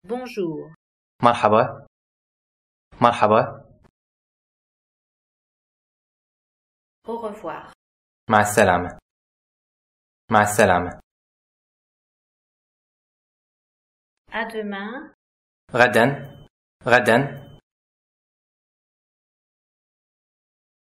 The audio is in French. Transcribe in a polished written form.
Bonjour. مرحبا. مرحبا. Au revoir. مع السلامة. مع السلامة. À demain. غدا. غدا.